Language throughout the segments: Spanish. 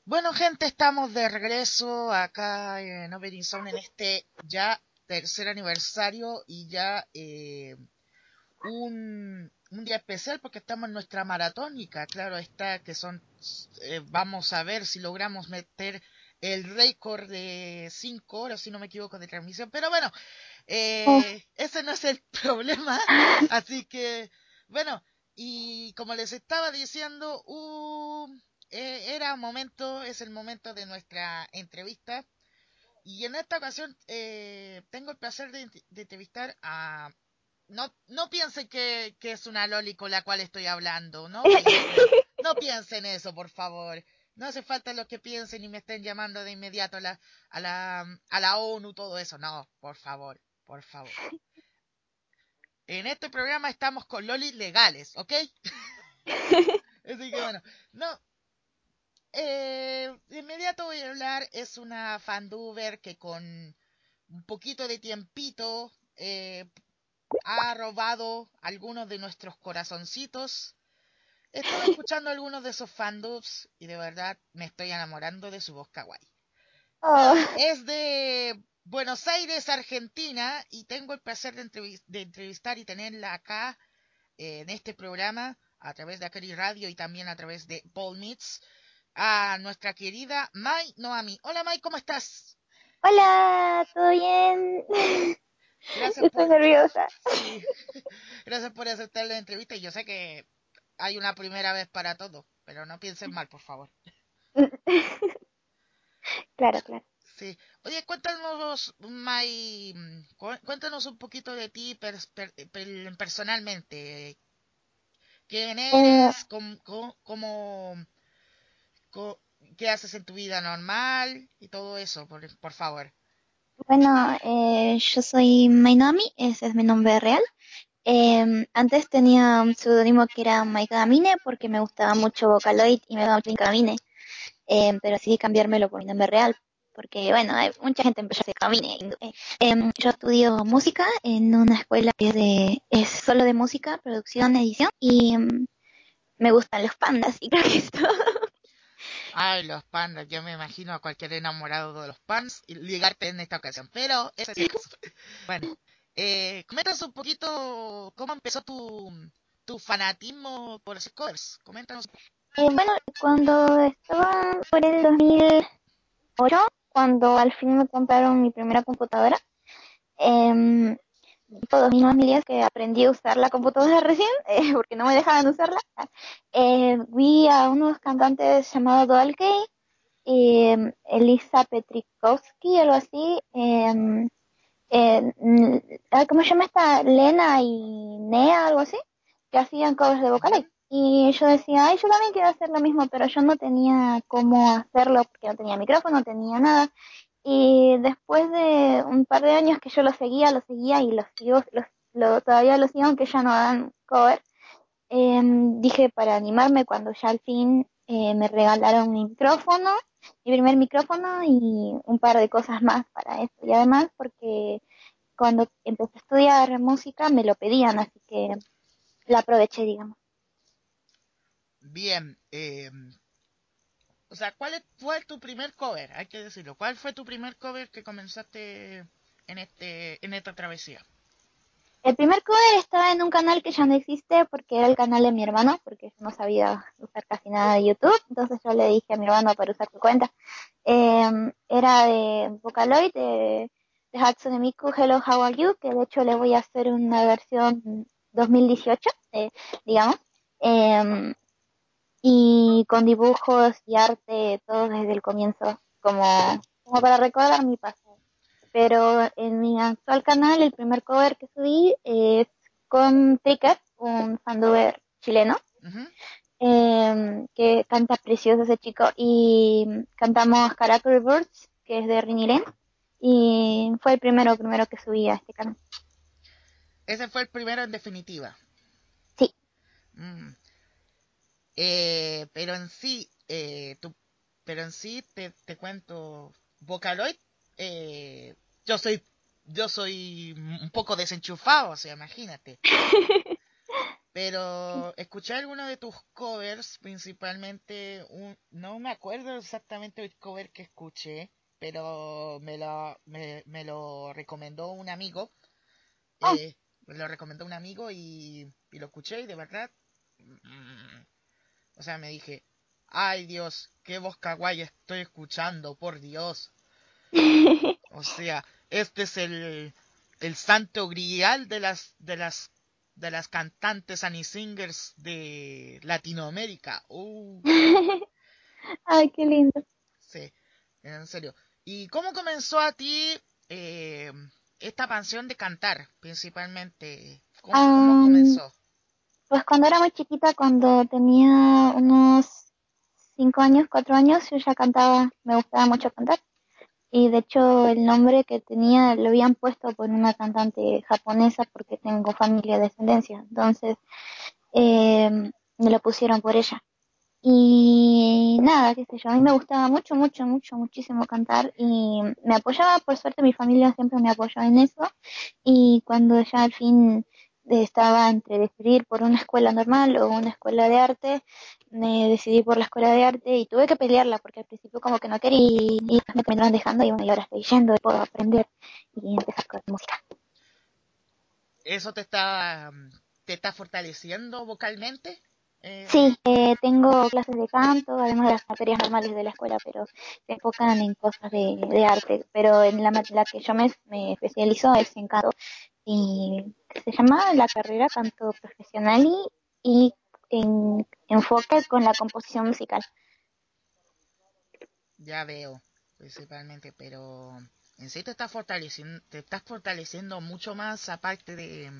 Bueno, gente, estamos de regreso acá en Opening Sound en este ya tercer aniversario y ya un día especial porque estamos en nuestra maratónica. Claro está que vamos a ver si logramos meter el récord de 5 horas, si no me equivoco, de transmisión. Pero bueno, Oh, ese no es el problema. Así que, bueno, y como les estaba diciendo, es el momento de nuestra entrevista. Y en esta ocasión tengo el placer de entrevistar a... No, no piensen que es una loli con la cual estoy hablando, no piensen eso, por favor. No hace falta los que piensen y me estén llamando de inmediato a la ONU, todo eso. No, por favor, por favor. En este programa estamos con lolis legales, ¿ok? Así que bueno, no, de inmediato voy a hablar, es una fanduber que con un poquito de tiempito ha robado algunos de nuestros corazoncitos. Estuve escuchando algunos de esos fandubs y de verdad me estoy enamorando de su voz kawaii. oh. Es de Buenos Aires, Argentina, y tengo el placer de entrevistar y tenerla acá en este programa a través de Akari Radio y también a través de Paul Meets a nuestra querida Mai Noami. Hola Mai, ¿cómo estás? Hola, ¿todo bien? Gracias Estoy por, nerviosa. sí, gracias por aceptar la entrevista y yo sé que hay una primera vez para todo, pero no piensen mal, por favor. Claro, claro. Sí. Oye, cuéntanos, Mai, cuéntanos un poquito de ti personalmente. ¿Quién Eh, eres? Co- ¿Qué haces en tu vida normal? Y todo eso, por favor. bueno, yo soy Mainami, ese es mi nombre real. Antes tenía un seudónimo que era Maikamine porque me gustaba mucho Vocaloid y me daba mucho Camine, pero decidí cambiármelo por mi nombre real porque, bueno, hay mucha gente empezó a hacer Camine. Yo estudio música en una escuela es solo de música, producción, edición y me gustan los pandas y creo que es todo. Ay, los pandas, yo me imagino a cualquier enamorado de los pandas y ligarte en esta ocasión, pero ese es el caso. Bueno, coméntanos un poquito cómo empezó tu fanatismo por hacer covers. Coméntanos. Bueno, cuando estaba por el 2008, cuando al fin me compraron mi primera computadora, eh, todos mis familias que aprendí a usar la computadora recién, porque no me dejaban usarla, vi a unos cantantes llamados Dual K, Elisa Petrikowski, algo así, ¿cómo se llama esta? Lena y Nea, algo así, que hacían covers de Vocaloid. Ujú. Y yo decía, ay, yo también quiero hacer lo mismo, pero yo no tenía cómo hacerlo porque no tenía micrófono, no tenía nada. Y después de un par de años que yo lo seguía y los sigo, todavía lo sigo aunque ya no hagan cover, dije para animarme cuando ya al fin me regalaron mi micrófono, mi primer micrófono y un par de cosas más para esto. Y además porque cuando empecé a estudiar música me lo pedían, así que la aproveché, digamos. Bien, o sea, fue tu primer cover? Hay que decirlo. ¿Cuál fue tu primer cover que comenzaste en esta travesía? El primer cover estaba en un canal que ya no existe porque era el canal de mi hermano, porque yo no sabía usar casi nada de YouTube, entonces yo le dije a mi hermano para usar su cuenta. Era de Vocaloid, de Hatsune Miku, Hello, How Are You, que de hecho le voy a hacer una versión 2018, digamos, em, y con dibujos y arte todo desde el comienzo, como para recordar mi pasado. Pero en mi actual canal, el primer cover que subí es con Tricker, un fanduber chileno, Ujú. que canta precioso ese chico, y cantamos Karakuri Birds, que es de Rini, y fue el primero que subí a este canal. Ese fue el primero en definitiva. Sí. Mm. Pero en sí, pero en sí te cuento, Vocaloid, eh, yo soy, yo soy un poco desenchufado, o sea, imagínate. pero escuché algunos de tus covers, principalmente no me acuerdo exactamente el cover que escuché, pero me lo recomendó un amigo, Oh, me lo recomendó un amigo y lo escuché y de verdad, mm, o sea, me dije, ay Dios, qué voz kawaii estoy escuchando, por Dios. O sea, este es el santo grial de las cantantes Annie Singers de Latinoamérica. ay, qué lindo. Sí, en serio. ¿Y cómo comenzó a ti eh, esta pasión de cantar, principalmente? ¿Cómo Am, comenzó? pues cuando era muy chiquita, cuando tenía unos 5 años, 4 años, yo ya cantaba, me gustaba mucho cantar. Y de hecho el nombre que tenía lo habían puesto por una cantante japonesa porque tengo familia de descendencia. Entonces me lo pusieron por ella. Y nada, qué sé yo, a mí me gustaba mucho, mucho, mucho, muchísimo cantar y me apoyaba, por suerte mi familia siempre me apoyó en eso y cuando ya al fin estaba entre decidir por una escuela normal o una escuela de arte, me decidí por la escuela de arte y tuve que pelearla porque al principio como que no quería y después me terminaron dejando y bueno, y ahora estoy yendo y puedo aprender y empezar con música. ¿Eso te está fortaleciendo vocalmente? Sí, tengo clases de canto, además de las materias normales de la escuela, pero se enfocan en cosas de arte. Pero en la que yo me especializo es en canto y se llama la carrera canto profesional y en enfoque con la composición musical. Ya veo, principalmente, pero en sí te estás fortaleciendo mucho más aparte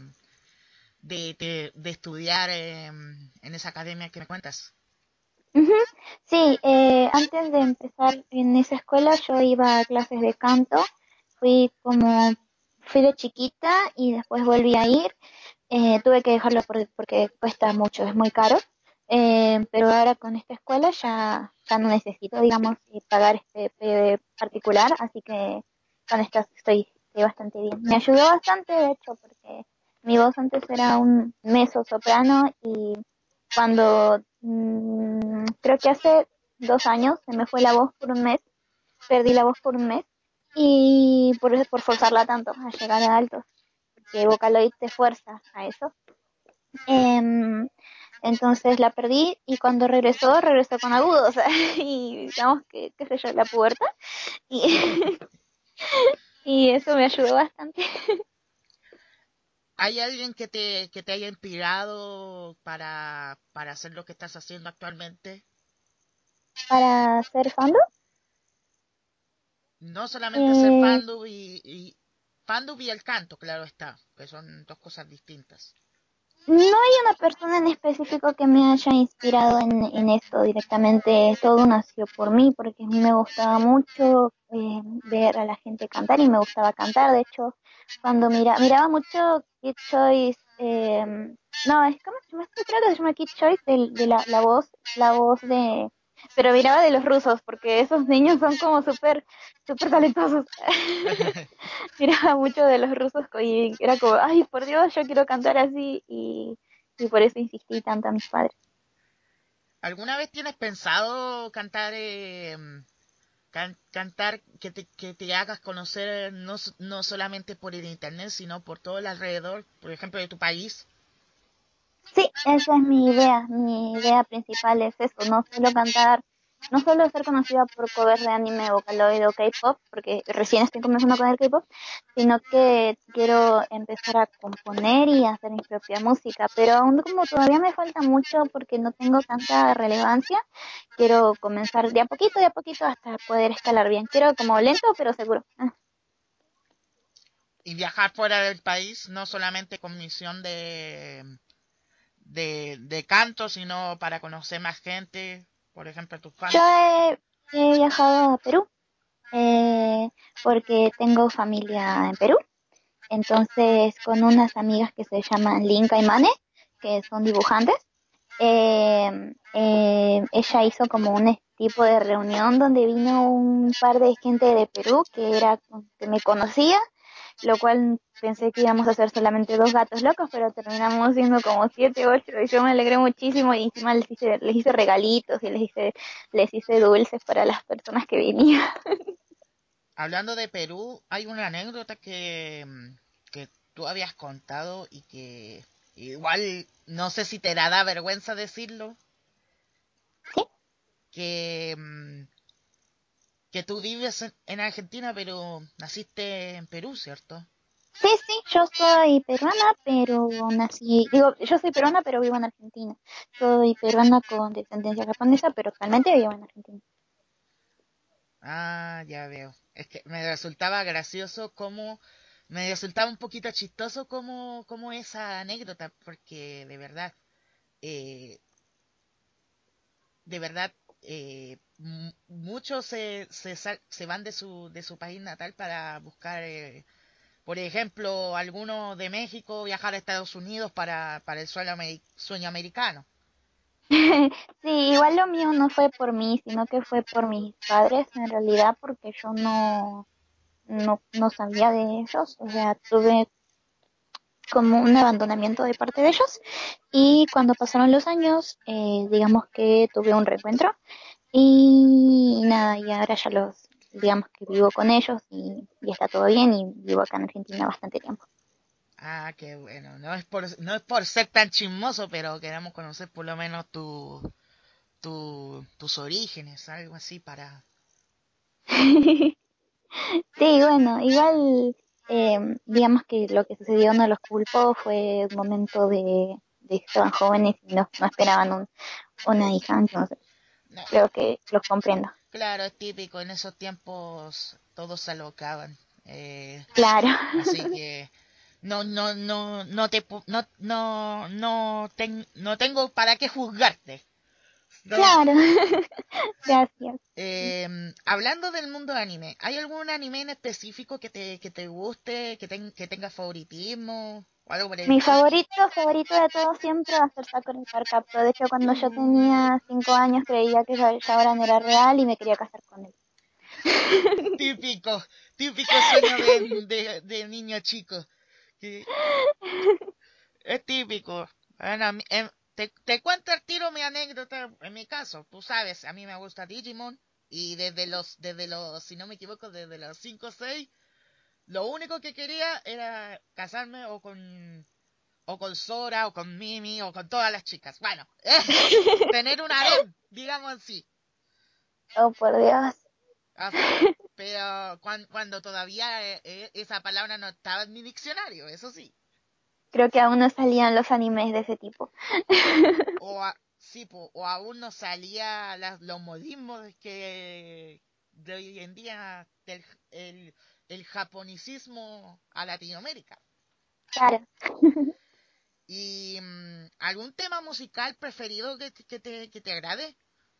de estudiar en esa academia que me cuentas. Ujú. Sí, antes de empezar en esa escuela yo iba a clases de canto, fui como, fui de chiquita y después volví a ir. Tuve que dejarlo porque cuesta mucho, es muy caro. Pero ahora con esta escuela ya no necesito, digamos, pagar este particular, así que con esta estoy bastante bien. Me ayudó bastante, de hecho, porque mi voz antes era un mezzo soprano y cuando creo que hace 2 años se me fue la voz por un mes, perdí la voz por un mes y por forzarla tanto a llegar a altos, porque Vocaloid te fuerza a eso. Em, entonces la perdí y cuando regresó con agudos, y digamos que, qué sé yo, la pubertad y, y eso me ayudó bastante ¿Hay alguien que te haya inspirado para hacer lo que estás haciendo actualmente? para ser fan. No solamente ser Eh, fandub y el canto, claro está, que son dos cosas distintas. No hay una persona en específico que me haya inspirado en esto directamente. Todo nació por mí, porque a mí me gustaba mucho ver a la gente cantar y me gustaba cantar. De hecho, cuando miraba mucho Kid Choice, no, es como se llama, sí, creo que se llama Kid Choice, de la voz de, pero miraba de los rusos, porque esos niños son como súper, súper talentosos. Miraba mucho de los rusos y era como, ay, por Dios, yo quiero cantar así y por eso insistí tanto a mis padres. ¿Alguna vez tienes pensado cantar, cantar que te hagas conocer no solamente por el internet, sino por todo el alrededor, por ejemplo, de tu país? Sí, esa es mi idea principal es eso, no solo cantar, no solo ser conocida por covers de anime, Vocaloid o K-pop, porque recién estoy comenzando con el K-pop, sino que quiero empezar a componer y a hacer mi propia música, pero aún como todavía me falta mucho porque no tengo tanta relevancia, quiero comenzar de a poquito hasta poder escalar bien. Quiero como lento pero seguro. Y viajar fuera del país, no solamente con misión de canto, sino para conocer más gente, por ejemplo, tus Yo fans. he viajado a Perú porque tengo familia en Perú. Entonces, con unas amigas que se llaman Linka y Mane, que son dibujantes, ella hizo como un tipo de reunión donde vino un par de gente de Perú que me conocía lo cual pensé que íbamos a ser solamente dos gatos locos, pero terminamos siendo como 7, 8, y yo me alegré muchísimo y encima les hice regalitos y les hice dulces para las personas que venían. Hablando de Perú, hay una anécdota que tú habías contado y que igual no sé si te da vergüenza decirlo, Sí, que, que tú vives en Argentina pero naciste en Perú, ¿cierto? sí, sí, yo soy peruana, pero yo soy peruana, pero vivo en Argentina. Soy peruana con descendencia japonesa, pero actualmente vivo en Argentina. Ah, ya veo. Es que me resultaba gracioso me resultaba un poquito chistoso como esa anécdota, porque eh, de verdad, muchos se van de su país natal para buscar, por ejemplo, algunos de México viajar a Estados Unidos para el sueño americano. Sí, igual lo mío no fue por mí, sino que fue por mis padres en realidad, porque yo no sabía de ellos, o sea, tuve como un abandonamiento de parte de ellos y cuando pasaron los años, digamos que tuve un reencuentro y nada, y ahora digamos que vivo con ellos y está todo bien y vivo acá en Argentina bastante tiempo. Ah, qué bueno. No es por ser tan chismoso, pero queremos conocer por lo menos tus orígenes, algo así para... Sí, bueno, igual digamos que lo que sucedió no los culpo, fue un momento de que estaban jóvenes y no esperaban una hija, entonces No, creo que los comprendo. claro, es típico, en esos tiempos todos se alocaban. Claro, Así que no tengo para qué juzgarte. No. claro, gracias. Hablando del mundo anime, ¿hay algún anime en específico que te guste, que tenga favoritismo o algo por el Mi estilo? favorito de todos siempre va a ser Sakura Card Captor. De hecho, cuando yo tenía 5 años creía que Shaoran era real y me quería casar con él. Típico, típico sueño de niño chico. Que es típico. Bueno, te cuento al tiro mi anécdota en mi caso. Tú sabes, a mí me gusta Digimon y si no me equivoco, desde los 5 o 6, lo único que quería era casarme o con Sora o con Mimi o con todas las chicas. Bueno, tener un harem, digamos así. Oh, por Dios. Así, pero cuando todavía esa palabra no estaba en mi diccionario, eso sí. Creo que aún no salían los animes de ese tipo. Sí, o aún no salía los modismos de hoy en día el japonicismo a Latinoamérica. Claro. ¿Y algún tema musical preferido que te agrade?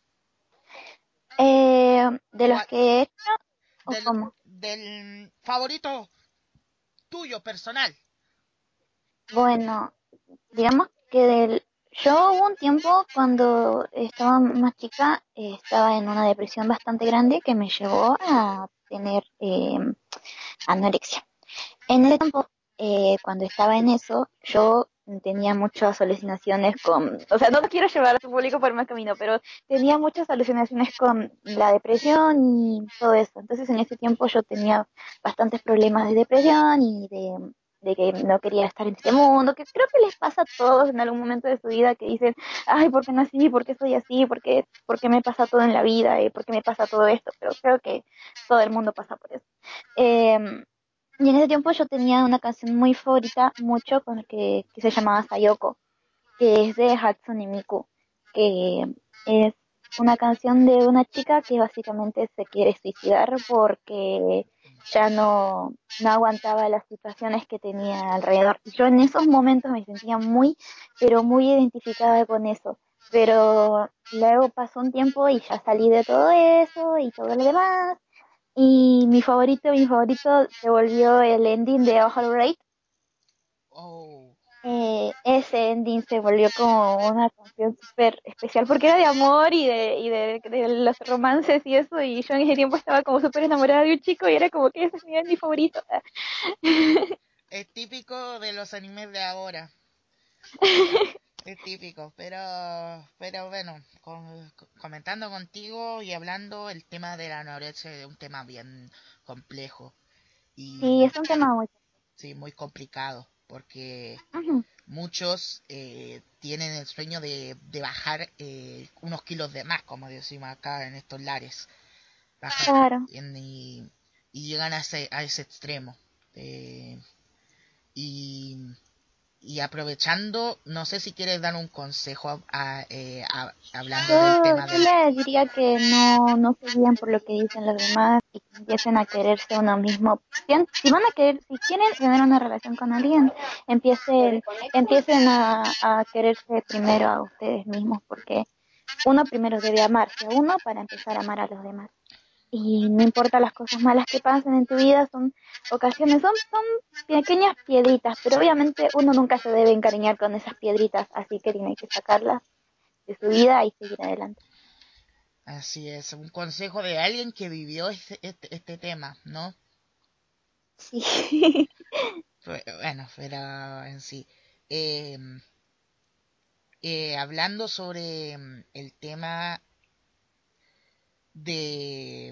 De ¿O los que he hecho, ¿o del, cómo? del favorito tuyo, personal? Bueno, digamos que yo hubo un tiempo cuando estaba más chica, estaba en una depresión bastante grande que me llevó a tener anorexia. En ese tiempo, cuando estaba en eso, yo tenía muchas alucinaciones o sea, no quiero llevar a tu público por mal camino, pero tenía muchas alucinaciones con la depresión y todo eso. Entonces, en ese tiempo yo tenía bastantes problemas de depresión y de que no quería estar en este mundo, que creo que les pasa a todos en algún momento de su vida que dicen, ay, ¿por qué nací? ¿Por qué soy así? ¿Por qué me pasa todo en la vida? ¿Por qué me pasa todo esto? Pero creo que todo el mundo pasa por eso. Em, y en ese tiempo yo tenía una canción muy favorita, mucho, que se llamaba Sayoko, que es de Hatsune Miku, que es una canción de una chica que básicamente se quiere suicidar porque ya no aguantaba las situaciones que tenía alrededor. Yo en esos momentos me sentía muy, pero muy identificada con eso. Pero luego pasó un tiempo y ya salí de todo eso y todo lo demás. Y mi favorito se volvió el ending de All Right. Oh. ese ending se volvió como una canción súper especial porque era de amor y de los romances y eso, y yo en ese tiempo estaba como súper enamorada de un chico y era como que ese es mi ending favorito. Es típico de los animes de ahora. Es típico, pero bueno, comentando contigo y hablando, el tema de la anorexia es un tema bien complejo Sí, y es un tema muy... sí, muy complicado, porque Ujú, muchos tienen el sueño de bajar unos kilos de más, como decimos acá en estos lares, bajar claro. y llegan a ese extremo. Eh, y Y aprovechando, no sé si quieres dar un consejo hablando del tema Yo del... le diría que no se guíen por lo que dicen los demás y que empiecen a quererse uno mismo. Si van a querer, si quieren tener una relación con alguien, empiecen a quererse primero a ustedes mismos, porque uno primero debe amarse a uno para empezar a amar a los demás. Y no importa las cosas malas que pasen en tu vida, son ocasiones, son pequeñas piedritas, pero obviamente uno nunca se debe encariñar con esas piedritas, así que tiene que sacarlas de su vida y seguir adelante. Así es, un consejo de alguien que vivió este tema, ¿no? Sí. Bueno, pero en sí. Eh, hablando sobre el tema de...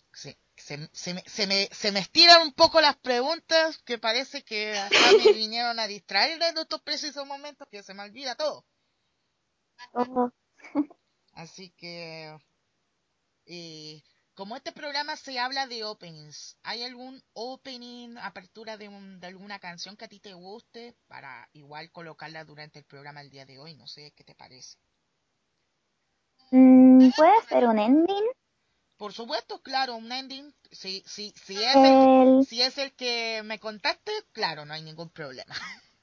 se me estiran un poco las preguntas que parece que acá me vinieron a distraer en estos precisos momentos que se me olvida todo. Oh, Así que Eh, como este programa se habla de openings, ¿hay algún opening, apertura de alguna canción que a ti te guste para igual colocarla durante el programa el día de hoy? No sé qué te parece. puede ser un ending. Por supuesto, claro, un ending. El... Si es el que me contaste, claro, no hay ningún problema.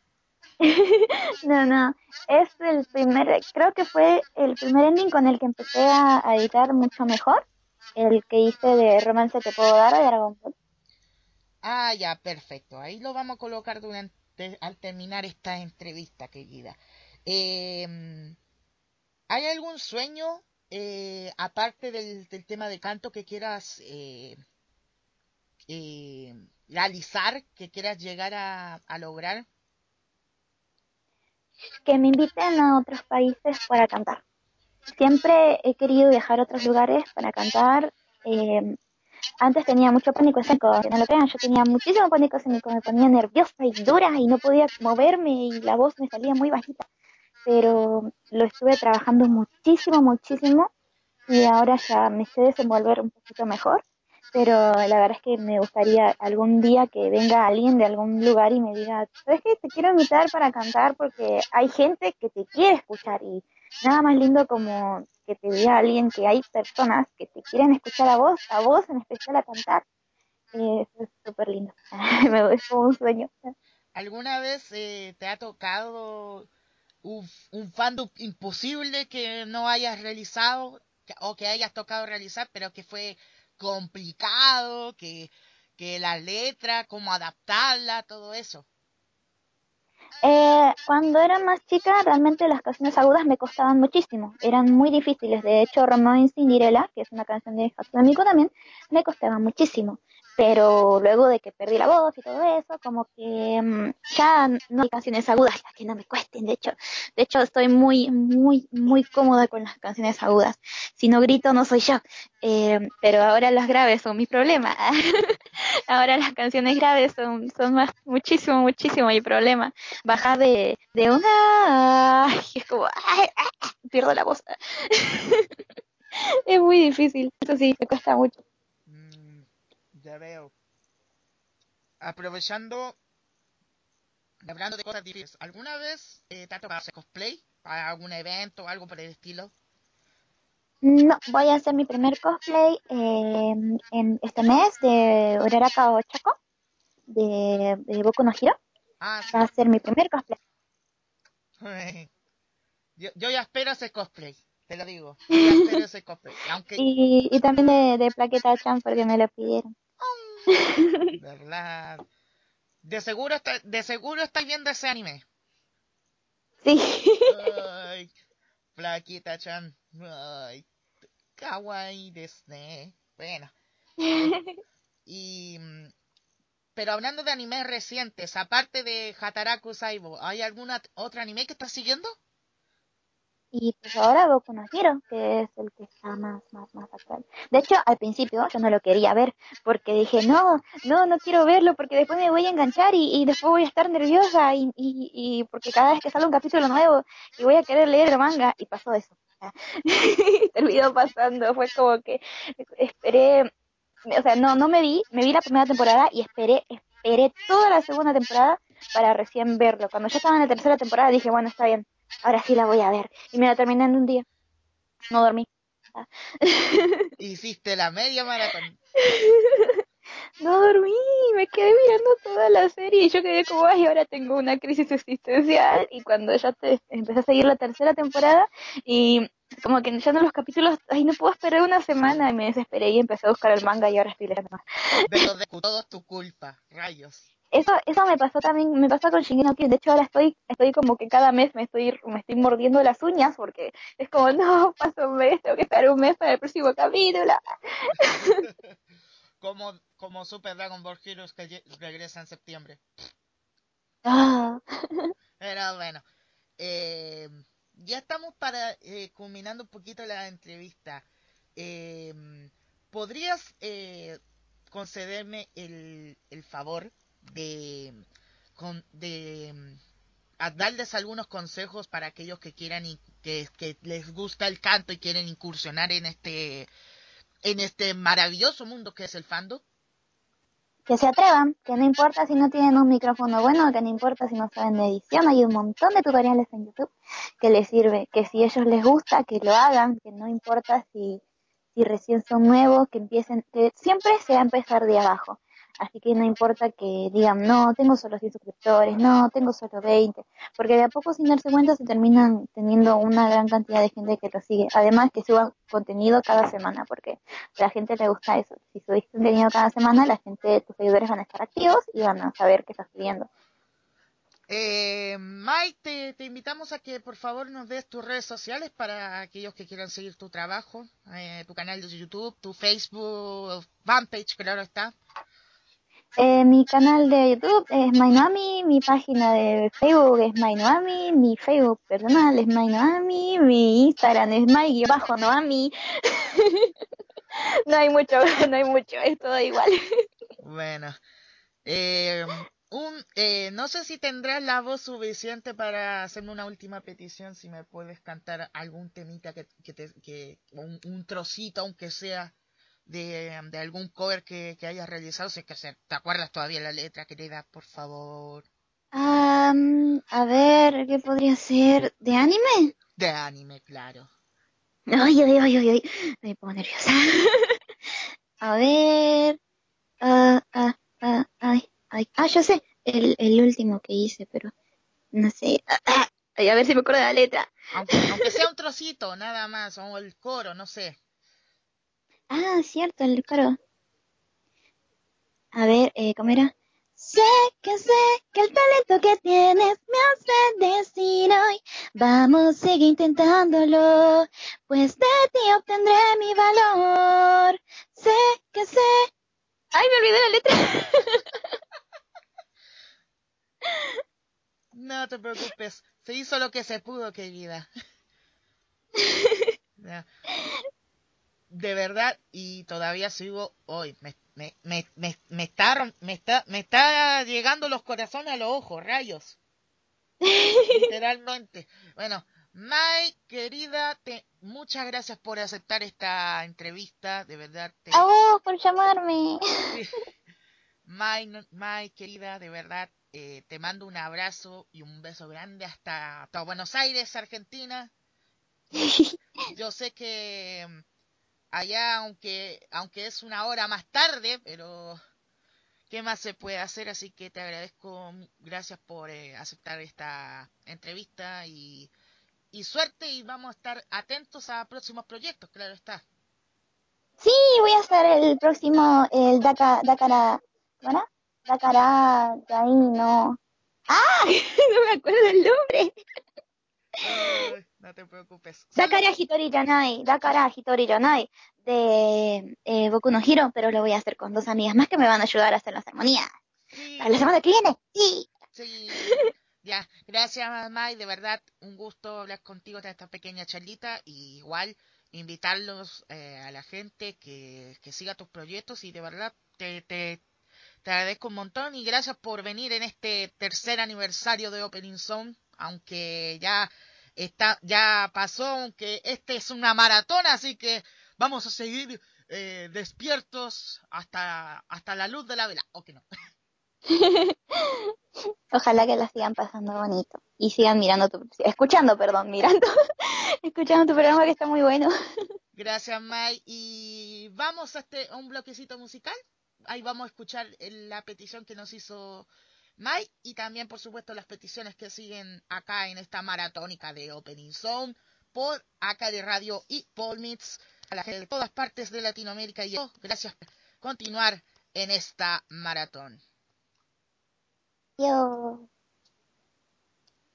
No, no. Es el primer, creo que fue el primer ending con el que empecé a editar mucho mejor. El que hice de Romance Te Puedo Dar de Dragon Ball. Ah, ya, perfecto. Ahí lo vamos a colocar al terminar esta entrevista, querida. Eh, ¿Hay algún sueño, aparte del tema de canto, que quieras eh, realizar, que quieras llegar a lograr? Que me inviten a otros países para cantar. Siempre he querido viajar a otros lugares para cantar. eh, Antes tenía mucho pánico escénico, que no lo crean, yo tenía muchísimo pánico escénico, me ponía nerviosa y dura y no podía moverme y la voz me salía muy bajita, pero lo estuve trabajando muchísimo, muchísimo y ahora ya me sé desenvolver un poquito mejor, pero la verdad es que me gustaría algún día que venga alguien de algún lugar y me diga, ¿sabes qué? Te quiero invitar para cantar porque hay gente que te quiere escuchar y nada más lindo como que te diga alguien que hay personas que te quieren escuchar a vos en especial a cantar. Eso es súper lindo. Es como un sueño. ¿Alguna vez te ha tocado un fandom imposible que no hayas realizado o que hayas tocado realizar, pero que fue complicado, que la letra, cómo adaptarla, todo eso? Cuando era más chica, realmente las canciones agudas me costaban muchísimo, eran muy difíciles. De hecho, Romeo sin Cinderella, que es una canción de Hatsune Miku también, me costaba muchísimo. Pero luego de que perdí la voz y todo eso, como que ya no hay canciones agudas las que no me cuesten. De hecho, estoy muy, muy, muy cómoda con las canciones agudas. Si no grito, no soy yo. Pero ahora las graves son mi problema. Ahora las canciones graves son más, muchísimo, muchísimo mi problema. Bajar de una, ay, es como, ay, pierdo la voz. Es muy difícil, eso sí, me cuesta mucho. Mm, ya veo. Aprovechando, hablando de cosas difíciles, ¿alguna vez te ha tocado hacer cosplay para algún evento o algo por el estilo? No, voy a hacer mi primer cosplay en este mes de Uraraka Ochako, de Boku no Hero. Ah, Va sí. a ser mi primer cosplay. Yo ya espero ese cosplay, te lo digo. Yo ya espero ese cosplay. Aunque, Y también de Plaqueta Chan porque me lo pidieron. ¿verdad? De seguro estáis viendo ese anime. Sí. Ay, Flaquita-chan. Ay, kawaii desu ne. Bueno, eh, y pero hablando de animes recientes, aparte de Hataraku Saibo, ¿hay alguna otro anime que estás siguiendo? Y pues ahora Boku no Hero, que es el que está más actual. De hecho, al principio yo no lo quería ver, porque dije, no quiero verlo, porque después me voy a enganchar y después voy a estar nerviosa y porque cada vez que sale un capítulo nuevo y voy a querer leer el manga, y pasó eso. Terminó pasando, fue como que esperé, o sea, no me vi la primera temporada y esperé toda la segunda temporada para recién verlo. Cuando ya estaba en la tercera temporada dije, bueno, está bien, ahora sí la voy a ver. Y me la terminé en un día, no dormí. Ah. Hiciste la media maratón. No dormí, me quedé mirando toda la serie y yo quedé como, ay, ahora tengo una crisis existencial. Y cuando ya empecé a seguir la tercera temporada y como que ya en los capítulos, ay, no puedo esperar una semana y me desesperé y empecé a buscar el manga y ahora estoy leyendo más. De los de todo es tu culpa, rayos. Eso me pasó también, me pasó con Shingeki no Kyojin. De hecho, ahora estoy como que cada mes me estoy mordiendo las uñas porque es como, no, pasa un mes, tengo que esperar un mes para el próximo capítulo. Como Super Dragon Ball Heroes que regresa en septiembre. Ah, Pero bueno, eh, ya estamos para culminando un poquito la entrevista. Eh, ¿Podrías concederme el favor de, de a darles algunos consejos para aquellos que quieran que les gusta el canto y quieren incursionar en este maravilloso mundo que es el fandom? que se atrevan, que no importa si no tienen un micrófono bueno, que no importa si no saben de edición, hay un montón de tutoriales en YouTube que les sirve, que si a ellos les gusta, que lo hagan, que no importa si recién son nuevos, que empiecen, que siempre se va a empezar de abajo. Así que no importa que digan, no, tengo solo 100 suscriptores, no, tengo solo 20, porque de a poco sin darse cuenta se terminan teniendo una gran cantidad de gente que lo sigue. Además que suban contenido cada semana, porque a la gente le gusta eso. Si subís contenido cada semana, la gente, tus seguidores van a estar activos y van a saber que estás subiendo. Mike, te invitamos a que por favor nos des tus redes sociales para aquellos que quieran seguir tu trabajo, tu canal de YouTube, tu Facebook, fanpage, claro está. Mi canal de YouTube es Mainoami, mi página de Facebook es Mainoami, mi Facebook personal es Mainoami, mi Instagram es Mai-Noami. No hay mucho, no hay mucho, es todo igual. Bueno, eh, no sé si tendrás la voz suficiente para hacerme una última petición, si me puedes cantar algún temita un trocito, aunque sea, de algún cover que hayas realizado, si es que te acuerdas todavía la letra, querida, por favor. A ver, ¿qué podría ser? ¿De anime? De anime, claro. Ay, me pongo nerviosa. A ver. Ya sé, el último que hice, pero no sé. Ay, a ver si me acuerdo de la letra. Aunque sea un trocito, nada más, o el coro, no sé. Cierto, el coro. A ver, ¿cómo era? Sé sé que el talento que tienes me hace decir hoy, vamos, sigue intentándolo, pues de ti obtendré mi valor. Sé que sé. Ay, me olvidé la letra. No te preocupes, se hizo lo que se pudo, querida. Ya, de verdad, y todavía sigo hoy. Me está llegando los corazones a los ojos, rayos. Literalmente. Bueno, Mai, querida, muchas gracias por aceptar esta entrevista. De verdad, A vos por llamarme. sí. Mai, Mai, querida, de verdad, te mando un abrazo y un beso grande hasta Buenos Aires, Argentina. Yo sé que allá, aunque es una hora más tarde, pero ¿qué más se puede hacer? Así que te agradezco, gracias por aceptar esta entrevista y suerte y vamos a estar atentos a próximos proyectos, claro está. Sí, voy a estar el próximo, el Dakara, ¿cómo era? Dakara, de ahí no. ¡Ah! No me acuerdo el nombre. No te preocupes. Dakara Hitori Janai, Dakara Hitori Janai de Boku no Hero, pero lo voy a hacer con dos amigas más que me van a ayudar a hacer las armonías. Para la Sí, semana que viene, sí. sí. Ya, gracias, Mai. De verdad, un gusto hablar contigo en esta pequeña charlita. Y igual, invitarlos a la gente que siga tus proyectos. Y de verdad, te agradezco un montón. Y gracias por venir en este tercer aniversario de Opening Zone. Aunque ya pasó, aunque este es una maratón. Así que vamos a seguir despiertos hasta la luz de la vela. ¿O que no? Ojalá que la sigan pasando bonito y sigan mirando escuchando, perdón, mirando, escuchando tu programa que está muy bueno. Gracias, Mai. Y vamos a un bloquecito musical. Ahí vamos a escuchar la petición que nos hizo Mai y también, por supuesto, las peticiones que siguen acá en esta maratónica de Opening Zone por acá de Radio y Paul Meets a la gente de todas partes de Latinoamérica. Y yo, gracias por continuar en esta maratón. Yo.